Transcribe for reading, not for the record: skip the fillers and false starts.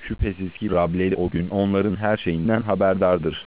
Şüphesiz ki Rableri o gün onların her şeyinden haberdardır.